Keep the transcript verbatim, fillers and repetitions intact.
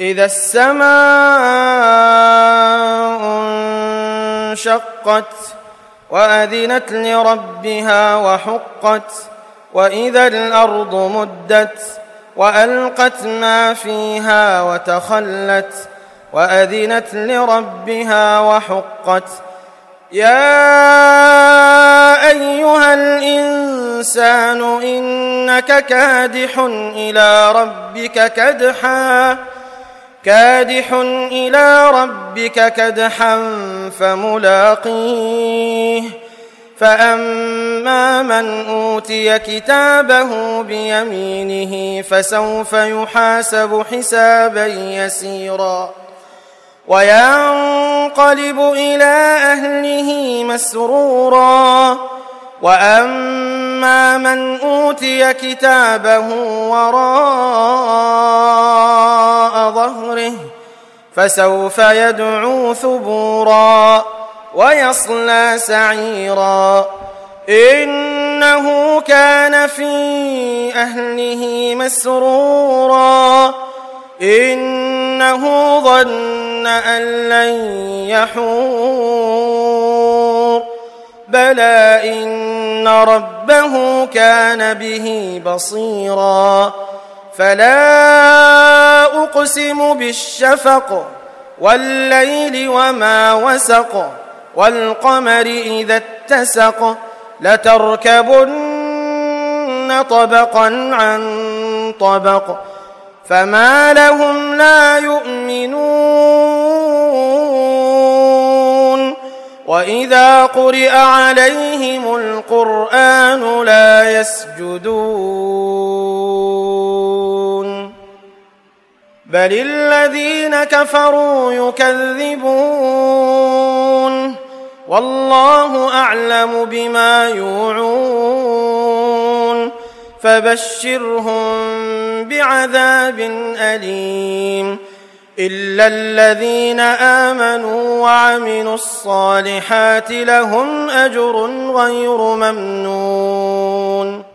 إذا السماء انشقت وأذنت لربها وحقت وإذا الأرض مدت وألقت ما فيها وتخلت وأذنت لربها وحقت يا أيها الإنسان إنك كادح إلى ربك كدحا كادح إلى ربك كدحا فملاقيه فأما من أوتي كتابه بيمينه فسوف يحاسب حسابا يسيرا وينقلب إلى أهله مسرورا وأما من أوتي كتابه وراء ظهره فسوف يدعو ثبورا ويصلى سعيرا إنه كان في أهله مسرورا إنه ظن أن لن يحور بلى إن ربه كان به بصيرا فلا أقسم بالشفق والليل وما وسق والقمر إذا اتسق لتركبن طبقا عن طبق فما لهم لا يؤمنون وإذا قرئ عليهم القرآن لا يسجدون بل الذين كفروا يكذبون والله أعلم بما يوعون فبشرهم بعذاب أليم إلا الذين آمنوا وعملوا الصالحات لهم أجر غير ممنون